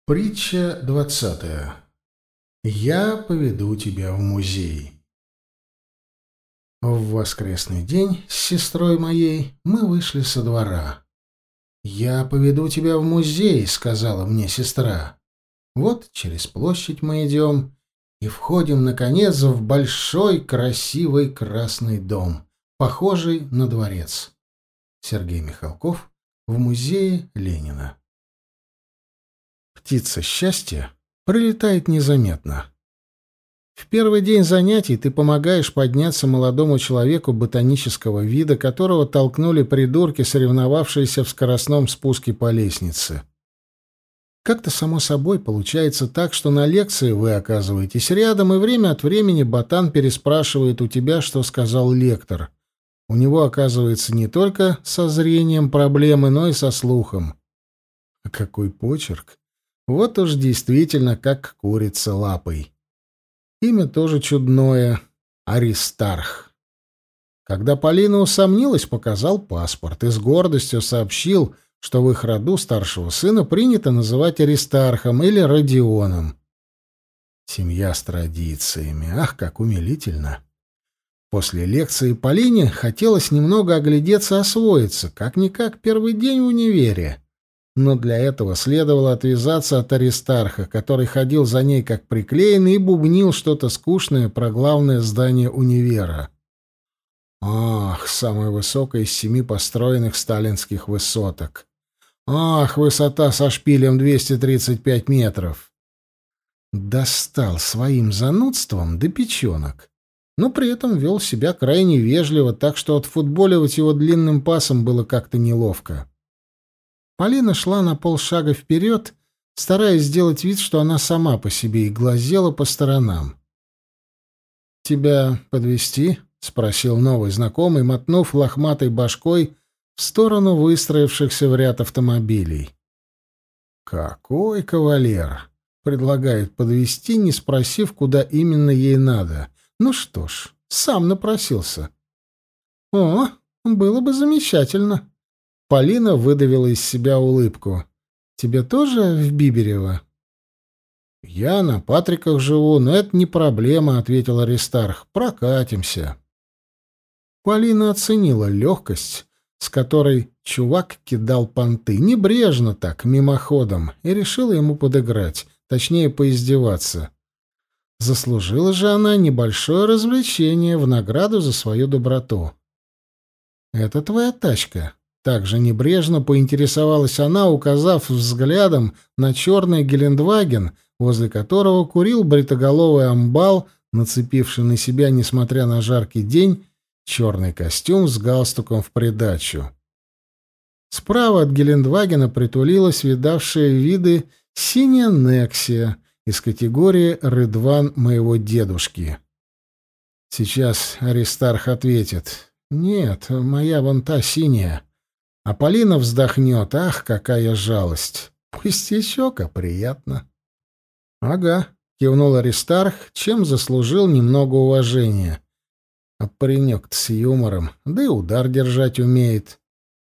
Притча 20. Я поведу тебя в музей. В воскресный день с сестрой моей мы вышли со двора. «Я поведу тебя в музей», — сказала мне сестра. Вот через площадь мы идем и входим, наконец, в большой красивый красный дом, похожий на дворец. Сергей Михалков в музее Ленина. Птица счастья прилетает незаметно. В первый день занятий ты помогаешь подняться молодому человеку ботанического вида, которого толкнули придурки, соревновавшиеся в скоростном спуске по лестнице. Как-то само собой получается так, что на лекции вы оказываетесь рядом, и время от времени ботан переспрашивает у тебя, что сказал лектор. У него, оказывается, не только со зрением проблемы, но и со слухом. А какой почерк! Вот уж действительно как курица лапой. Имя тоже чудное — Аристарх. Когда Полина усомнилась, показал паспорт и с гордостью сообщил, что в их роду старшего сына принято называть Аристархом или Родионом. Семья с традициями. Ах, как умилительно! После лекции Полине хотелось немного оглядеться, освоиться, как-никак первый день в универе. Но для этого следовало отвязаться от Аристарха, который ходил за ней как приклеенный и бубнил что-то скучное про главное здание универа. Ах, самое высокое из 7 построенных сталинских высоток. Ах, высота со шпилем 235 метров. Достал своим занудством до печенок, но при этом вел себя крайне вежливо, так что отфутболивать его длинным пасом было как-то неловко. Полина шла на полшага вперед, стараясь сделать вид, что она сама по себе, и глазела по сторонам. «Тебя подвезти?» — спросил новый знакомый, мотнув лохматой башкой в сторону выстроившихся в ряд автомобилей. «Какой кавалер!» — предлагает подвезти, не спросив, куда именно ей надо. Ну что ж, сам напросился. «О, было бы замечательно!» Полина выдавила из себя улыбку. «Тебе тоже в Биберево?» «Я на Патриках живу, но это не проблема», — ответил Аристарх. «Прокатимся». Полина оценила легкость, с которой чувак кидал понты, небрежно так, мимоходом, и решила ему подыграть, точнее, поиздеваться. Заслужила же она небольшое развлечение в награду за свою доброту. «Это твоя тачка?» Также небрежно поинтересовалась она, указав взглядом на черный Гелендваген, возле которого курил бритоголовый амбал, нацепивший на себя, несмотря на жаркий день, черный костюм с галстуком в придачу. Справа от Гелендвагена притулилась видавшая виды синяя Нексия из категории «Рыдван моего дедушки». Сейчас Аристарх ответит: «Нет, моя вон та синяя». А Полина вздохнет: «Ах, какая жалость! Пустячок, а приятно». «Ага», — кивнул Аристарх, чем заслужил немного уважения. А паренек-то с юмором, да и удар держать умеет.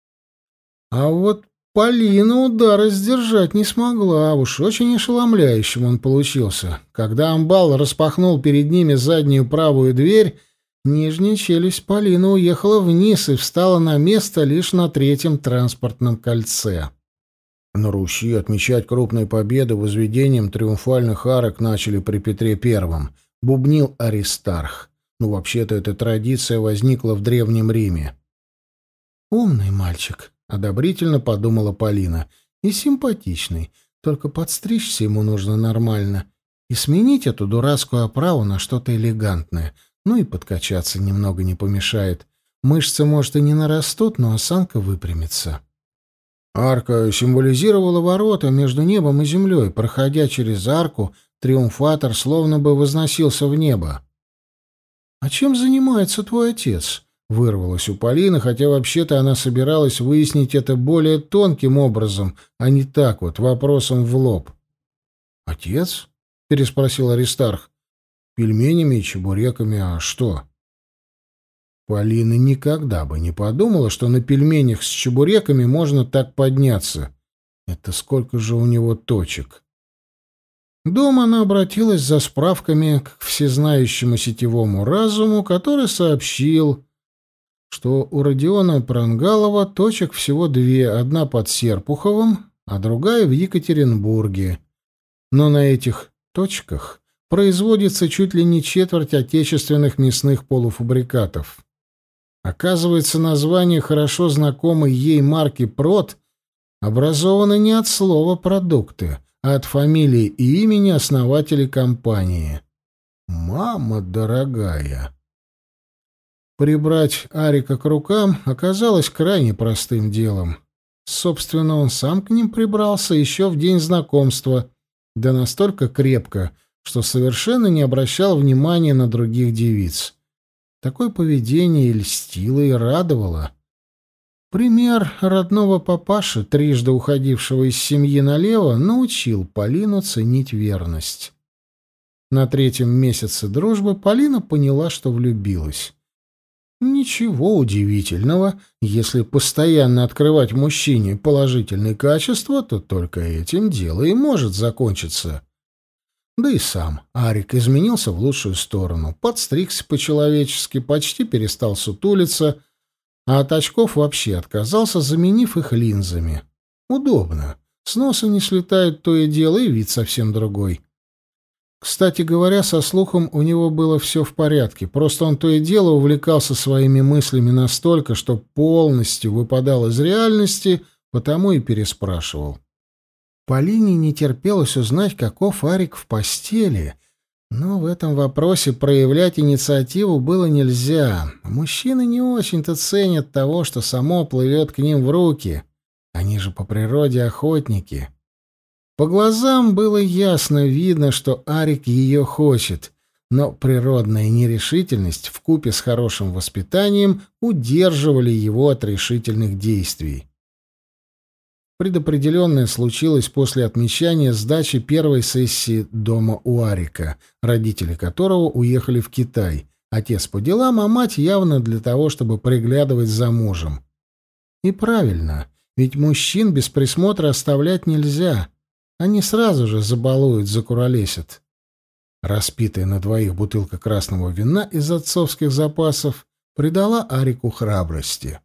А вот Полина удара сдержать не смогла, уж очень ошеломляющим он получился. Когда амбал распахнул перед ними заднюю правую дверь, нижняя челюсть Полины уехала вниз и встала на место лишь на 3-м транспортном кольце. На Руси отмечать крупные победы возведением триумфальных арок начали при Петре Первом, бубнил Аристарх. Ну, вообще-то эта традиция возникла в Древнем Риме. «Умный мальчик», — одобрительно подумала Полина, — «и симпатичный, только подстричься ему нужно нормально и сменить эту дурацкую оправу на что-то элегантное». Ну и подкачаться немного не помешает. Мышцы, может, и не нарастут, но осанка выпрямится. Арка символизировала ворота между небом и землей. Проходя через арку, триумфатор словно бы возносился в небо. «А чем занимается твой отец?» — вырвалось у Полины, хотя вообще-то она собиралась выяснить это более тонким образом, а не так вот, вопросом в лоб. «Отец?» — переспросил Аристарх. «Пельменями и чебуреками, а что?» Полина никогда бы не подумала, что на пельменях с чебуреками можно так подняться. Это сколько же у него точек? Дома она обратилась за справками к всезнающему сетевому разуму, который сообщил, что у Родиона Прангалова точек всего две, одна под Серпуховым, а другая в Екатеринбурге. Но на этих точках производится чуть ли не четверть отечественных мясных полуфабрикатов. Оказывается, название хорошо знакомой ей марки «Прот» образовано не от слова «продукты», а от фамилии и имени основателей компании. Мама дорогая! Прибрать Арика к рукам оказалось крайне простым делом. Собственно, он сам к ним прибрался еще в день знакомства, да настолько крепко, что совершенно не обращал внимания на других девиц. Такое поведение и льстило, и радовало. Пример родного папаши, трижды уходившего из семьи налево, научил Полину ценить верность. На третьем месяце дружбы Полина поняла, что влюбилась. Ничего удивительного, если постоянно открывать мужчине положительные качества, то только этим дело и может закончиться. Да и сам Арик изменился в лучшую сторону, подстригся по-человечески, почти перестал сутулиться, а от очков вообще отказался, заменив их линзами. Удобно. С носа не слетает то и дело, и вид совсем другой. Кстати говоря, со слухом у него было все в порядке, просто он то и дело увлекался своими мыслями настолько, что полностью выпадал из реальности, потому и переспрашивал. Полине не терпелось узнать, каков Арик в постели, но в этом вопросе проявлять инициативу было нельзя. Мужчины не очень-то ценят того, что само плывет к ним в руки. Они же по природе охотники. По глазам было ясно видно, что Арик ее хочет, но природная нерешительность вкупе с хорошим воспитанием удерживали его от решительных действий. Предопределенное случилось после отмечания сдачи первой сессии дома у Арика, родители которого уехали в Китай, отец по делам, а мать явно для того, чтобы приглядывать за мужем. И правильно, ведь мужчин без присмотра оставлять нельзя. Они сразу же забалуют, закуролесят. Распитая на двоих бутылка красного вина из отцовских запасов придала Арику храбрости.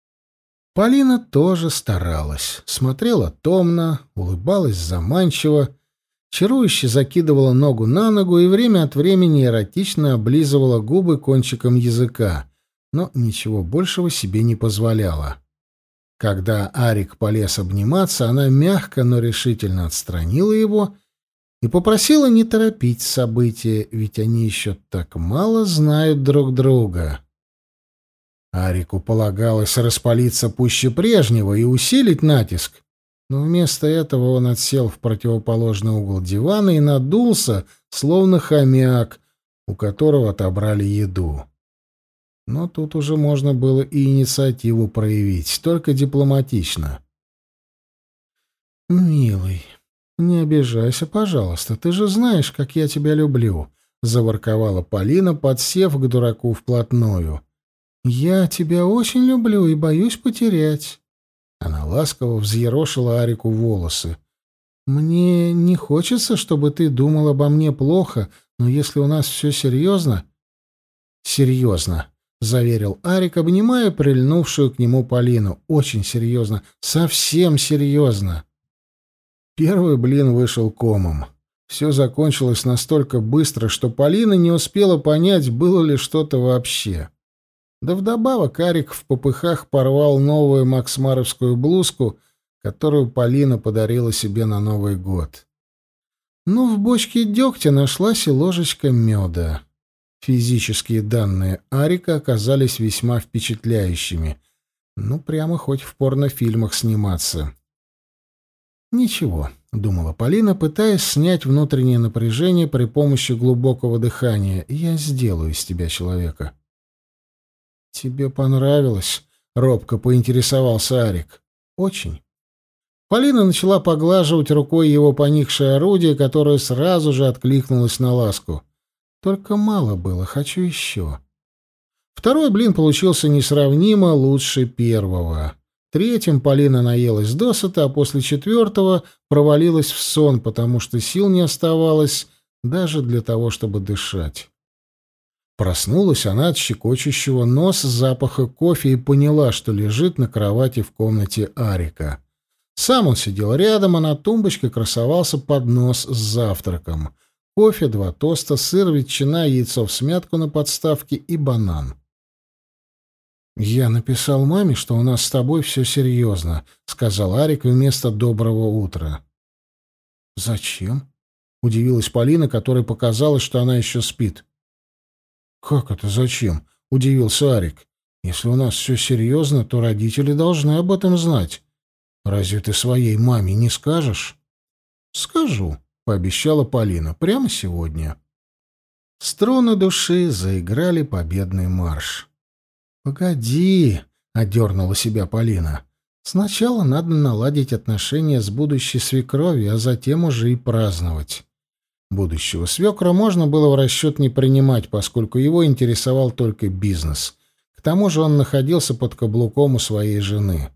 Полина тоже старалась, смотрела томно, улыбалась заманчиво, чарующе закидывала ногу на ногу и время от времени эротично облизывала губы кончиком языка, но ничего большего себе не позволяла. Когда Арик полез обниматься, она мягко, но решительно отстранила его и попросила не торопить события, ведь они еще так мало знают друг друга. Арику полагалось распалиться пуще прежнего и усилить натиск, но вместо этого он отсел в противоположный угол дивана и надулся, словно хомяк, у которого отобрали еду. Но тут уже можно было и инициативу проявить, только дипломатично. «Милый, не обижайся, пожалуйста, ты же знаешь, как я тебя люблю», — заворковала Полина, подсев к дураку вплотную. «Я тебя очень люблю и боюсь потерять». Она ласково взъерошила Арику волосы. «Мне не хочется, чтобы ты думал обо мне плохо, но если у нас все серьезно...» «Серьезно», — заверил Арик, обнимая прильнувшую к нему Полину. «Очень серьезно, совсем серьезно». Первый блин вышел комом. Все закончилось настолько быстро, что Полина не успела понять, было ли что-то вообще. Да вдобавок Арик в попыхах порвал новую максмаровскую блузку, которую Полина подарила себе на Новый год. Но в бочке дегтя нашлась и ложечка меда. Физические данные Арика оказались весьма впечатляющими. Ну, прямо хоть в порнофильмах сниматься. «Ничего», — думала Полина, пытаясь снять внутреннее напряжение при помощи глубокого дыхания. «Я сделаю из тебя человека». «Тебе понравилось?» — робко поинтересовался Арик. «Очень». Полина начала поглаживать рукой его поникшее орудие, которое сразу же откликнулось на ласку. «Только мало было, хочу еще». Второй блин получился несравнимо лучше первого. третьим Полина наелась досыта, а после четвертого провалилась в сон, потому что сил не оставалось даже для того, чтобы дышать. Проснулась она от щекочущего нос запаха кофе и поняла, что лежит на кровати в комнате Арика. Сам он сидел рядом, а на тумбочке красовался поднос с завтраком. Кофе, 2 тоста, сыр, ветчина, яйцо всмятку на подставке и банан. «Я написал маме, что у нас с тобой все серьезно», — сказал Арик вместо «доброго утра». «Зачем?» — удивилась Полина, которой показалось, что она еще спит. «Как это зачем?» — удивился Арик. «Если у нас все серьезно, то родители должны об этом знать. Разве ты своей маме не скажешь?» «Скажу», — пообещала Полина, — «прямо сегодня». Струны души заиграли победный марш. «Погоди», — одернула себя Полина. «Сначала надо наладить отношения с будущей свекровью, а затем уже и праздновать». Будущего свекра можно было в расчет не принимать, поскольку его интересовал только бизнес. К тому же он находился под каблуком у своей жены.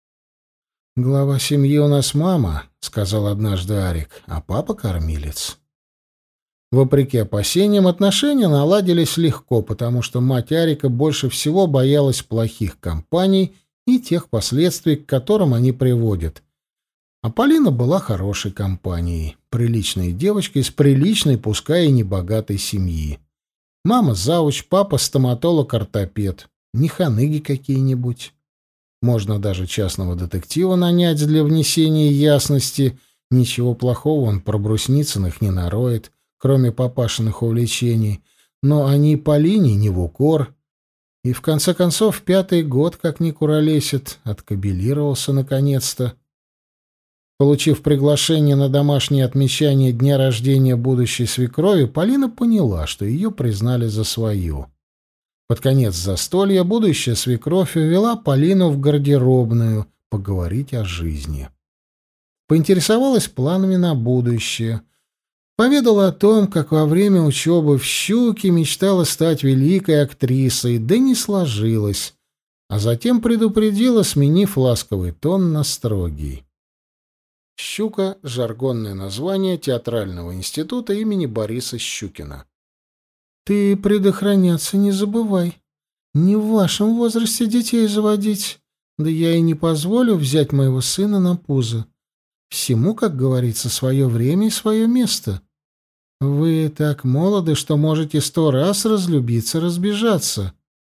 «Глава семьи у нас мама», — сказал однажды Арик, — «а папа кормилец». Вопреки опасениям, отношения наладились легко, потому что мать Арика больше всего боялась плохих компаний и тех последствий, к которым они приводят. А Полина была хорошей компанией, приличной девочкой из приличной, пускай и небогатой семьи. Мама завуч, папа стоматолог-ортопед, не ханыги какие-нибудь. Можно даже частного детектива нанять для внесения ясности. Ничего плохого он про Брусницыных не нароет, кроме папашиных увлечений. Но они Полине не в укор. И в конце концов 5-й год, как ни куролесит, откабелировался наконец-то. Получив приглашение на домашнее отмечание дня рождения будущей свекрови, Полина поняла, что ее признали за свою. Под конец застолья будущая свекровь увела Полину в гардеробную поговорить о жизни. Поинтересовалась планами на будущее. Поведала о том, как во время учебы в «Щуке» мечтала стать великой актрисой, да не сложилось, а затем предупредила, сменив ласковый тон на строгий. «Щука» — жаргонное название театрального института имени Бориса Щукина. «Ты предохраняться не забывай. Не в вашем возрасте детей заводить. Да я и не позволю взять моего сына на пузо. Всему, как говорится, свое время и свое место. Вы так молоды, что можете 100 раз разлюбиться, разбежаться».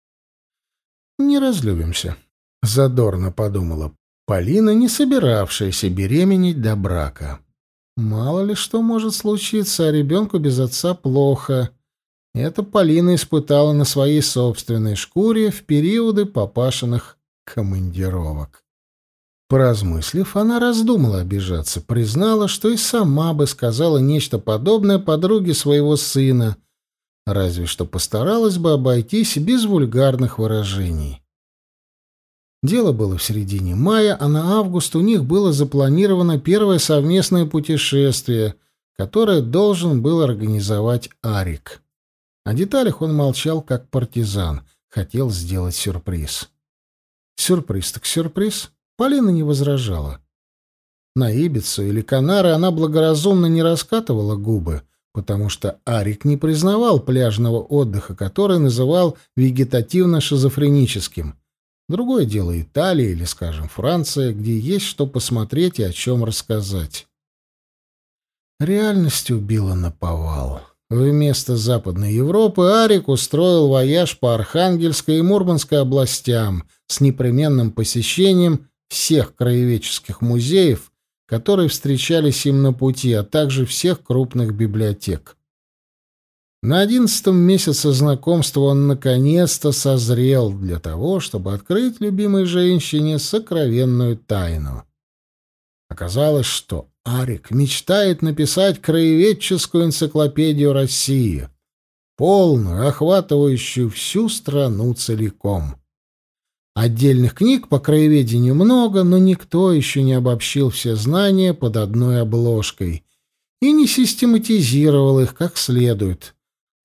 «Не разлюбимся», — задорно подумала Полина, не собиравшаяся беременеть до брака. «Мало ли что может случиться, а ребенку без отца плохо». Это Полина испытала на своей собственной шкуре в периоды папашиных командировок. Поразмыслив, она раздумала обижаться, признала, что и сама бы сказала нечто подобное подруге своего сына, разве что постаралась бы обойтись без вульгарных выражений. Дело было в середине мая, а на август у них было запланировано первое совместное путешествие, которое должен был организовать Арик. О деталях он молчал, как партизан, хотел сделать сюрприз. Сюрприз так сюрприз. Полина не возражала. На Ибицу или Канары она благоразумно не раскатывала губы, потому что Арик не признавал пляжного отдыха, который называл вегетативно-шизофреническим. Другое дело Италия или, скажем, Франция, где есть что посмотреть и о чем рассказать. Реальность убила наповал. Вместо Западной Европы Арик устроил вояж по Архангельской и Мурманской областям с непременным посещением всех краеведческих музеев, которые встречались им на пути, а также всех крупных библиотек. На 11-м месяце знакомства он наконец-то созрел для того, чтобы открыть любимой женщине сокровенную тайну. Оказалось, что Арик мечтает написать краеведческую энциклопедию России, полную, охватывающую всю страну целиком. Отдельных книг по краеведению много, но никто еще не обобщил все знания под одной обложкой и не систематизировал их как следует.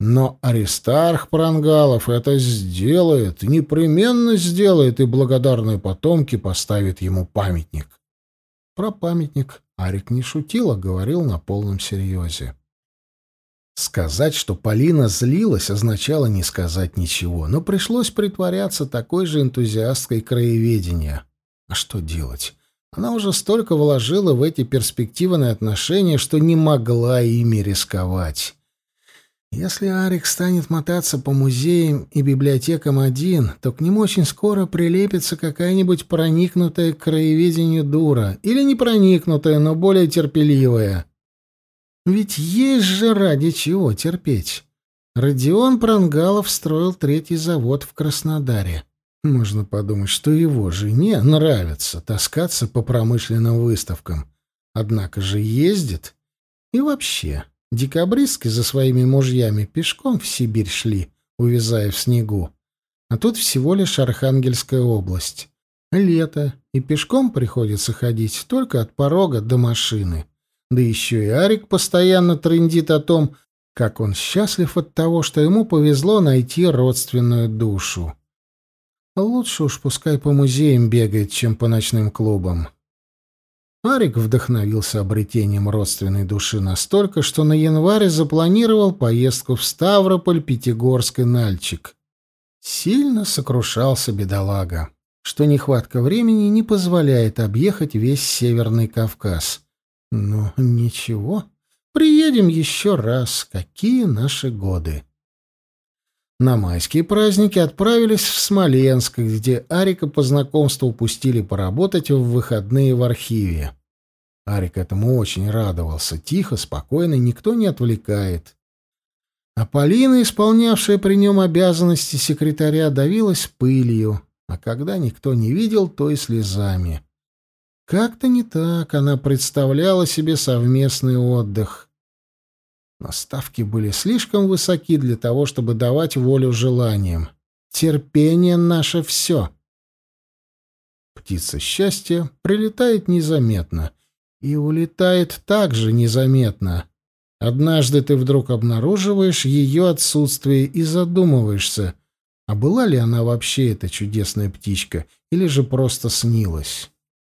Но Аристарх Прангалов это сделает, непременно сделает, и благодарные потомки поставят ему памятник. Про памятник Арик не шутил, а говорил на полном серьезе. Сказать, что Полина злилась, означало не сказать ничего, но пришлось притворяться такой же энтузиасткой краеведения. А что делать? Она уже столько вложила в эти перспективные отношения, что не могла ими рисковать. Если Арик станет мотаться по музеям и библиотекам один, то к нему очень скоро прилепится какая-нибудь проникнутая к краеведению дура, или не проникнутая, но более терпеливая. Ведь есть же ради чего терпеть. Родион Прангалов строил 3-й завод в Краснодаре. Можно подумать, что его жене нравится таскаться по промышленным выставкам. Однако же ездит. И вообще, декабристки за своими мужьями пешком в Сибирь шли, увязая в снегу. А тут всего лишь Архангельская область. Лето, и пешком приходится ходить только от порога до машины. Да еще и Арик постоянно трындит о том, как он счастлив от того, что ему повезло найти родственную душу. Лучше уж пускай по музеям бегает, чем по ночным клубам. Арик вдохновился обретением родственной души настолько, что на январь запланировал поездку в Ставрополь, Пятигорск и Нальчик. Сильно сокрушался бедолага, что нехватка времени не позволяет объехать весь Северный Кавказ. Но ничего, приедем еще раз, какие наши годы. На майские праздники отправились в Смоленск, где Арика по знакомству пустили поработать в выходные в архиве. Арик этому очень радовался. Тихо, спокойно, никто не отвлекает. А Полина, исполнявшая при нем обязанности секретаря, давилась пылью, а когда никто не видел, то и слезами. Как-то не так она представляла себе совместный отдых. Но ставки были слишком высоки для того, чтобы давать волю желаниям. Терпение — наше все. Птица счастья прилетает незаметно и улетает также незаметно. Однажды ты вдруг обнаруживаешь ее отсутствие и задумываешься, а была ли она вообще эта чудесная птичка, или же просто снилась.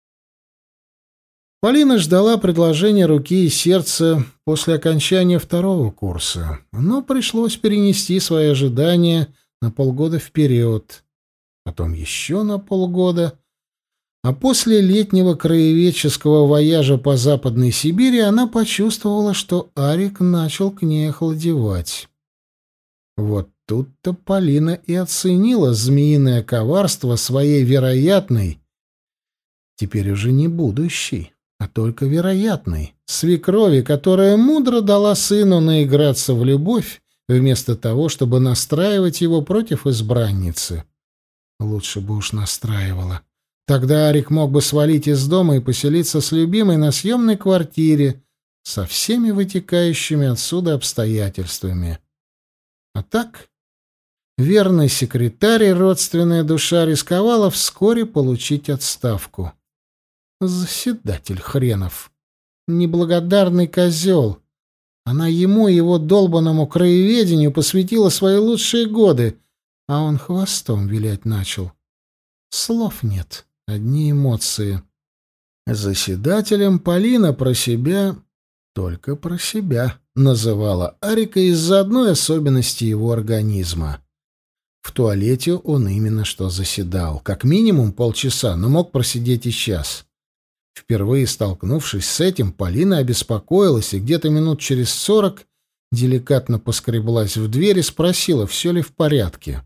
Полина ждала предложения руки и сердца после окончания 2-го курса, но пришлось перенести свои ожидания на полгода вперед, потом еще на полгода, а после летнего краеведческого вояжа по Западной Сибири она почувствовала, что Арик начал к ней охладевать. Вот тут-то Полина и оценила змеиное коварство своей вероятной, теперь уже не будущей, а только вероятной свекрови, которая мудро дала сыну наиграться в любовь, вместо того, чтобы настраивать его против избранницы. Лучше бы уж настраивала. Тогда Арик мог бы свалить из дома и поселиться с любимой на съемной квартире со всеми вытекающими отсюда обстоятельствами. А так, верный секретарь и родственная душа рисковала вскоре получить отставку. Заседатель хренов. Неблагодарный козел. Она ему и его долбанному краеведению посвятила свои лучшие годы, а он хвостом вилять начал. Слов нет, одни эмоции. Заседателем Полина про себя, только про себя, называла Арика из-за одной особенности его организма. В туалете он именно что заседал. Как минимум полчаса, но мог просидеть и час. Впервые столкнувшись с этим, Полина обеспокоилась и где-то минут через 40 деликатно поскреблась в дверь и спросила, все ли в порядке.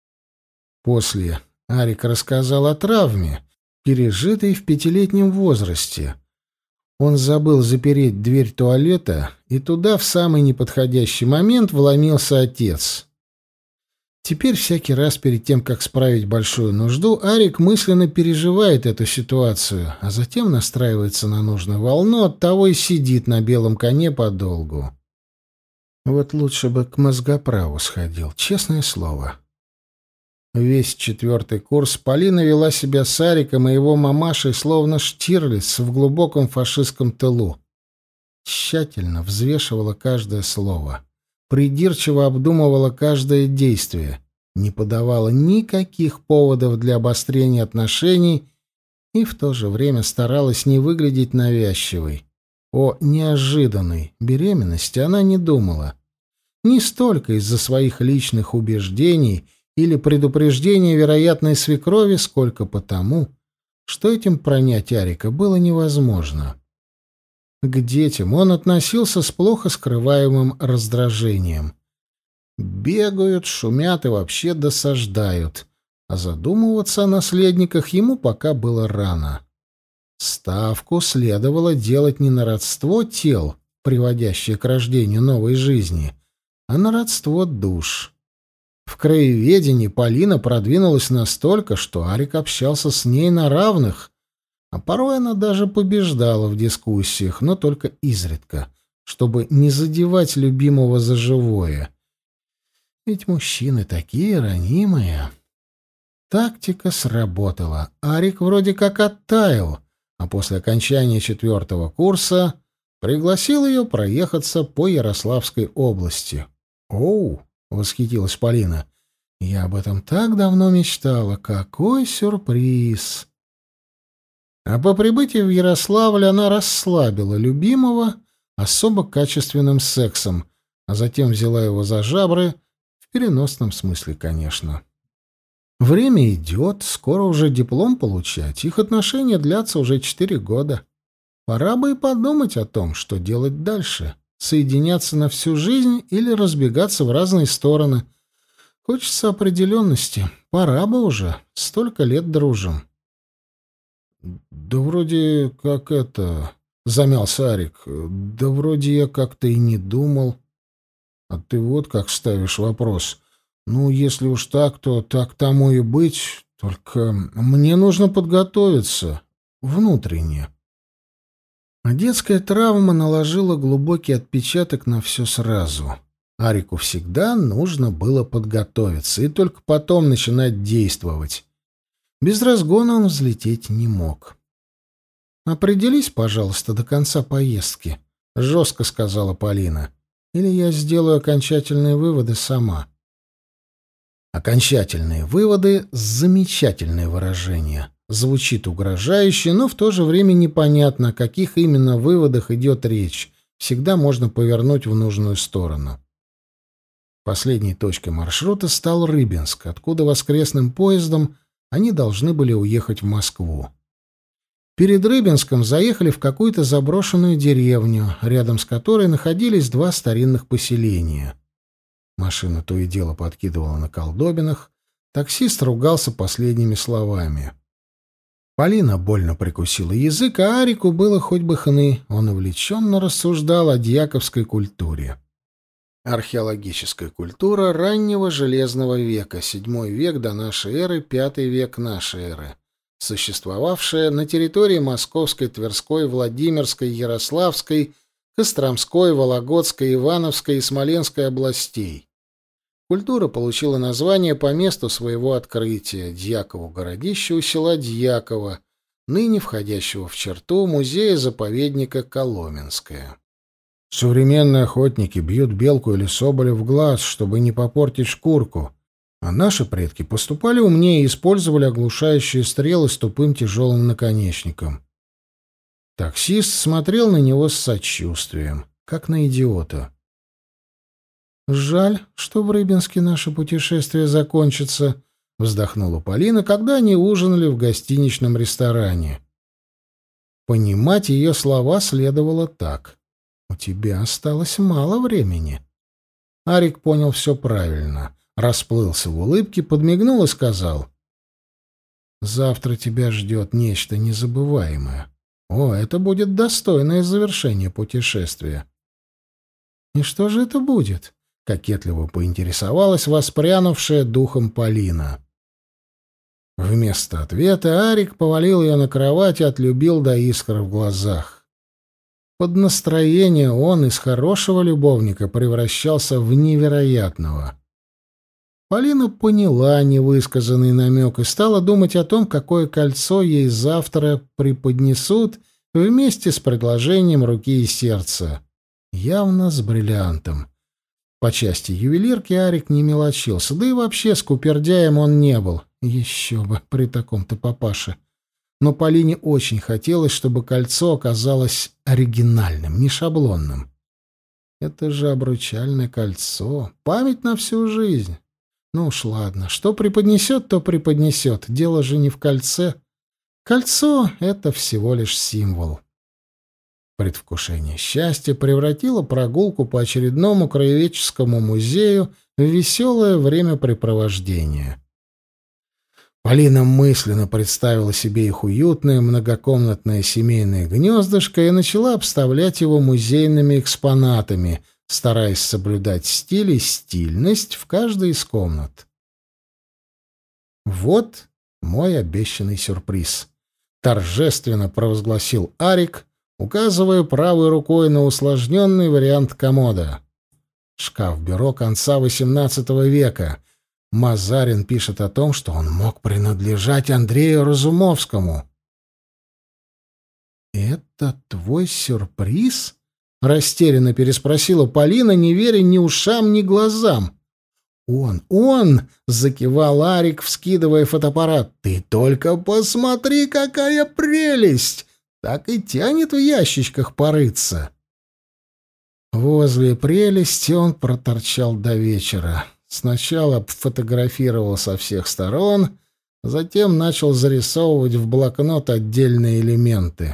После Арик рассказал о травме, пережитой в 5-летнем возрасте. Он забыл запереть дверь туалета, и туда в самый неподходящий момент вломился отец. Теперь всякий раз перед тем, как справить большую нужду, Арик мысленно переживает эту ситуацию, а затем настраивается на нужную волну, оттого и сидит на белом коне подолгу. Вот лучше бы к мозгоправу сходил, честное слово. Весь 4-й курс Полина вела себя с Ариком и его мамашей, словно Штирлиц в глубоком фашистском тылу. Тщательно взвешивала каждое слово. придирчиво обдумывала каждое действие, не подавала никаких поводов для обострения отношений и в то же время старалась не выглядеть навязчивой. О неожиданной беременности она не думала. Не столько из-за своих личных убеждений или предупреждения вероятной свекрови, сколько потому, что этим пронять Арика было невозможно. К детям он относился с плохо скрываемым раздражением. Бегают, шумят и вообще досаждают, а задумываться о наследниках ему пока было рано. Ставку следовало делать не на родство тел, приводящее к рождению новой жизни, а на родство душ. В краеведении Полина продвинулась настолько, что Арик общался с ней на равных, а порой она даже побеждала в дискуссиях, но только изредка, чтобы не задевать любимого за живое. Ведь мужчины такие ранимые. Тактика сработала. Арик вроде как оттаял, а после окончания 4-го курса пригласил ее проехаться по Ярославской области. «Оу!» — восхитилась Полина. «Я об этом так давно мечтала. Какой сюрприз!» А по прибытии в Ярославль она расслабила любимого особо качественным сексом, а затем взяла его за жабры, в переносном смысле, конечно. Время идет, скоро уже диплом получать, их отношения длятся уже 4 года. Пора бы и подумать о том, что делать дальше. Соединяться на всю жизнь или разбегаться в разные стороны. Хочется определенности. Пора бы уже. Столько лет дружим. «Да вроде как это...» — замялся Арик. «Да вроде я как-то и не думал. А ты вот как ставишь вопрос. Ну, если уж так, то так тому и быть. Только мне нужно подготовиться. Внутренне». А детская травма наложила глубокий отпечаток на все сразу. Арику всегда нужно было подготовиться и только потом начинать действовать. Без разгона он взлететь не мог. «Определись, пожалуйста, до конца поездки», — жестко сказала Полина. «Или я сделаю окончательные выводы сама». Окончательные выводы — замечательное выражение. Звучит угрожающе, но в то же время непонятно, о каких именно выводах идет речь. Всегда можно повернуть в нужную сторону. Последней точкой маршрута стал Рыбинск, откуда воскресным поездом они должны были уехать в Москву. Перед Рыбинском заехали в какую-то заброшенную деревню, рядом с которой находились 2 старинных поселения. Машина то и дело подкидывала на колдобинах, таксист ругался последними словами. Полина больно прикусила язык, а Арику было хоть бы хны, он увлеченно рассуждал о дьяковской культуре. Археологическая культура раннего Железного века, 7 век до нашей эры, 5 век нашей эры, существовавшая на территории Московской, Тверской, Владимирской, Ярославской, Костромской, Вологодской, Ивановской и Смоленской областей. Культура получила название по месту своего открытия — Дьякову городищу у села Дьяково, ныне входящего в черту музея-заповедника Коломенское. Современные охотники бьют белку или соболя в глаз, чтобы не попортить шкурку, а наши предки поступали умнее и использовали оглушающие стрелы с тупым тяжелым наконечником. Таксист смотрел на него с сочувствием, как на идиота. «Жаль, что в Рыбинске наше путешествие закончится», — вздохнула Полина, когда они ужинали в гостиничном ресторане. Понимать ее слова следовало так. «У тебя осталось мало времени». Арик понял все правильно, расплылся в улыбке, подмигнул и сказал: «Завтра тебя ждет нечто незабываемое. О, это будет достойное завершение путешествия». «И что же это будет?» — кокетливо поинтересовалась воспрянувшая духом Полина. Вместо ответа Арик повалил ее на кровать и отлюбил до искр в глазах. Под настроение он из хорошего любовника превращался в невероятного. Полина поняла невысказанный намек и стала думать о том, какое кольцо ей завтра преподнесут вместе с предложением руки и сердца. Явно с бриллиантом. По части ювелирки Арик не мелочился, да и вообще скупердяем он не был. Еще бы при таком-то папаше. Но Полине очень хотелось, чтобы кольцо оказалось оригинальным, не шаблонным. Это же обручальное кольцо, память на всю жизнь. Ну уж ладно, что преподнесет, то преподнесет. Дело же не в кольце. Кольцо — это всего лишь символ. Предвкушение счастья превратило прогулку по очередному краеведческому музею в веселое времяпрепровождение. Полина мысленно представила себе их уютное многокомнатное семейное гнездышко и начала обставлять его музейными экспонатами, стараясь соблюдать стиль и стильность в каждой из комнат. «Вот мой обещанный сюрприз», — торжественно провозгласил Арик, указывая правой рукой на усложненный вариант комода. Шкаф-бюро конца XVIII века. Мазарин пишет о том, что он мог принадлежать Андрею Разумовскому. «Это твой сюрприз?» — растерянно переспросила Полина, не веря ни ушам, ни глазам. «Он!» — закивал Арик, вскидывая фотоаппарат. «Ты только посмотри, какая прелесть! Так и тянет в ящичках порыться». Возле прелести он проторчал до вечера. Сначала фотографировал со всех сторон, затем начал зарисовывать в блокнот отдельные элементы.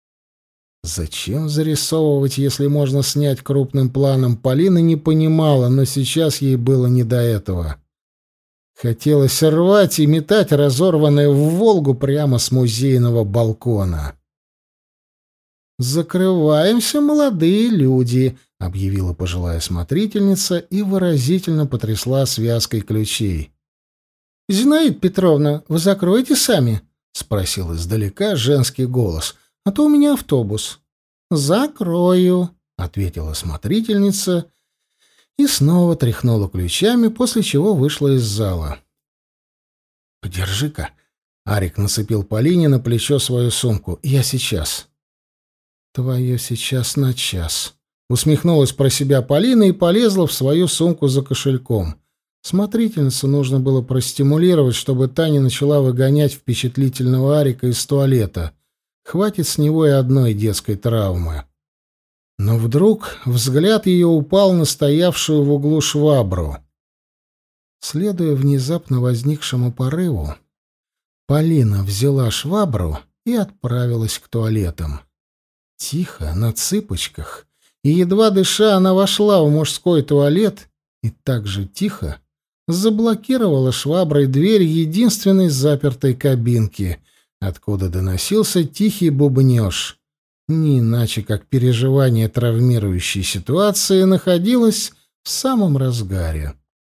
Зачем зарисовывать, если можно снять крупным планом, Полина не понимала, но сейчас ей было не до этого. Хотелось рвать и метать разорванное в Волгу прямо с музейного балкона. «Закрываемся, молодые люди», — объявила пожилая смотрительница и выразительно потрясла связкой ключей. «Зинаида Петровна, вы закроете сами?» — спросил издалека женский голос. «А то у меня автобус». «Закрою», — ответила смотрительница и снова тряхнула ключами, после чего вышла из зала. «Подержи-ка», — Арик нацепил Полине на плечо свою сумку. «Я сейчас». «Твое сейчас на час», — усмехнулась про себя Полина и полезла в свою сумку за кошельком. Смотрительницу нужно было простимулировать, чтобы та не начала выгонять впечатлительного Арика из туалета. Хватит с него и одной детской травмы. Но вдруг взгляд ее упал на стоявшую в углу швабру. Следуя внезапно возникшему порыву, Полина взяла швабру и отправилась к туалетам. Тихо, на цыпочках, и, едва дыша, она вошла в мужской туалет и так же тихо заблокировала шваброй дверь единственной запертой кабинки, откуда доносился тихий бубнёж. Не иначе, как переживание травмирующей ситуации находилось в самом разгаре.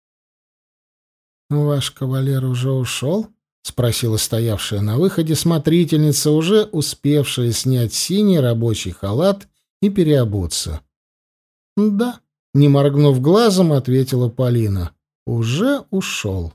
«Ваш кавалер уже ушел?» — спросила стоявшая на выходе смотрительница, уже успевшая снять синий рабочий халат и переобуться. «Да», — не моргнув глазом, ответила Полина. «Уже ушел».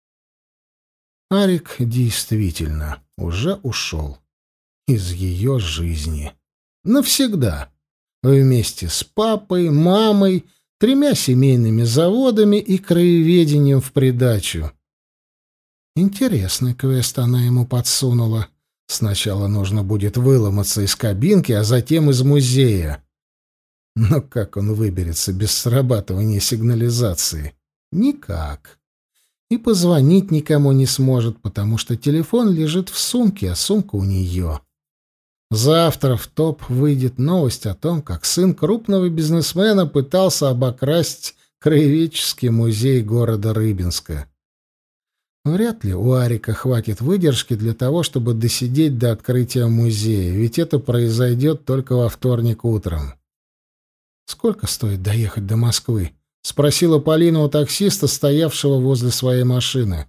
Арик действительно уже ушел. Из ее жизни. Навсегда. Вместе с папой, мамой, 3 семейными заводами и краеведением в придачу. Интересный квест она ему подсунула. Сначала нужно будет выломаться из кабинки, а затем из музея. Но как он выберется без срабатывания сигнализации? Никак. И позвонить никому не сможет, потому что телефон лежит в сумке, а сумка у нее. Завтра в ТОП выйдет новость о том, как сын крупного бизнесмена пытался обокрасть краеведческий музей города Рыбинска. Вряд ли у Арика хватит выдержки для того, чтобы досидеть до открытия музея, ведь это произойдет только во вторник утром. «Сколько стоит доехать до Москвы?» — спросила Полина у таксиста, стоявшего возле своей машины.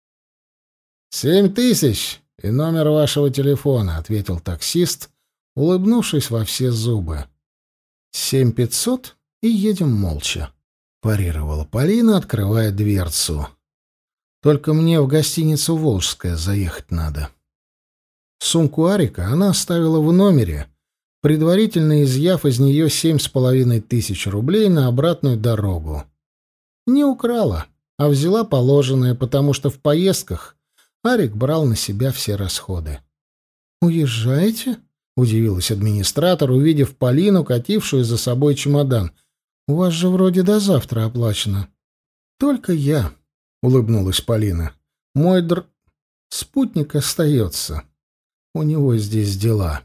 7000 и номер вашего телефона», — ответил таксист, улыбнувшись во все зубы. 7500 и едем молча», — парировала Полина, открывая дверцу. «Только мне в гостиницу «Волжская» заехать надо». Сумку Арика она оставила в номере, предварительно изъяв из нее 7500 рублей на обратную дорогу. Не украла, а взяла положенное, потому что в поездках Арик брал на себя все расходы. «Уезжаете?» — удивилась администратор, увидев Полину, катившую за собой чемодан. «У вас же вроде до завтра оплачено». «Только я», — улыбнулась Полина. «Мой спутник остается. У него здесь дела».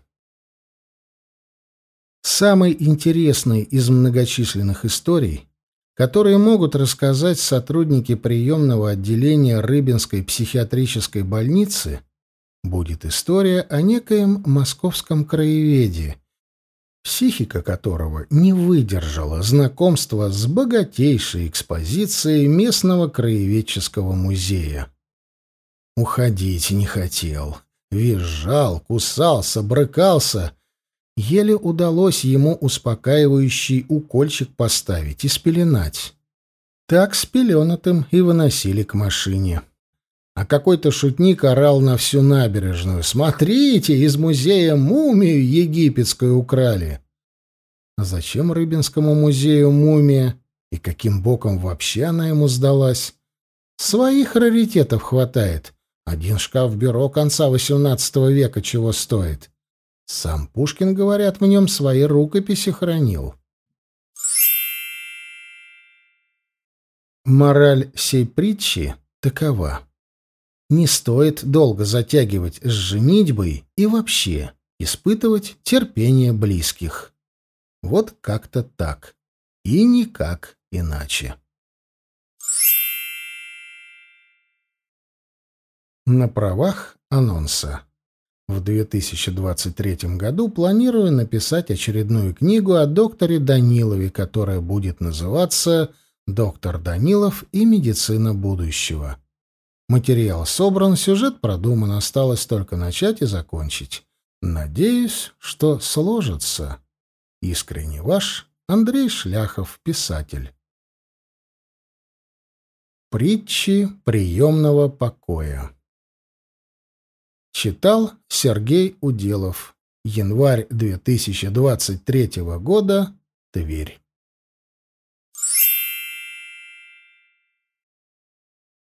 Самой интересной из многочисленных историй, которые могут рассказать сотрудники приемного отделения Рыбинской психиатрической больницы, будет история о некоем московском краеведе, психика которого не выдержала знакомства с богатейшей экспозицией местного краеведческого музея. Уходить не хотел. Визжал, кусался, брыкался. Еле удалось ему успокаивающий укольчик поставить и спеленать. Так спеленатым и выносили к машине. А какой-то шутник орал на всю набережную: «Смотрите, из музея мумию египетскую украли!» А зачем Рыбинскому музею мумия? И каким боком вообще она ему сдалась? Своих раритетов хватает. Один шкаф-бюро конца XVIII века чего стоит. Сам Пушкин, говорят, в нем свои рукописи хранил. Мораль сей притчи такова: не стоит долго затягивать с женитьбой и вообще испытывать терпение близких. Вот как-то так. И никак иначе. На правах анонса. В 2023 году планирую написать очередную книгу о докторе Данилове, которая будет называться «Доктор Данилов и медицина будущего». Материал собран, сюжет продуман, осталось только начать и закончить. Надеюсь, что сложится. Искренне ваш Андрей Шляхов, писатель. Притчи приемного покоя. Читал Сергей Уделов. Январь 2023 года. Тверь.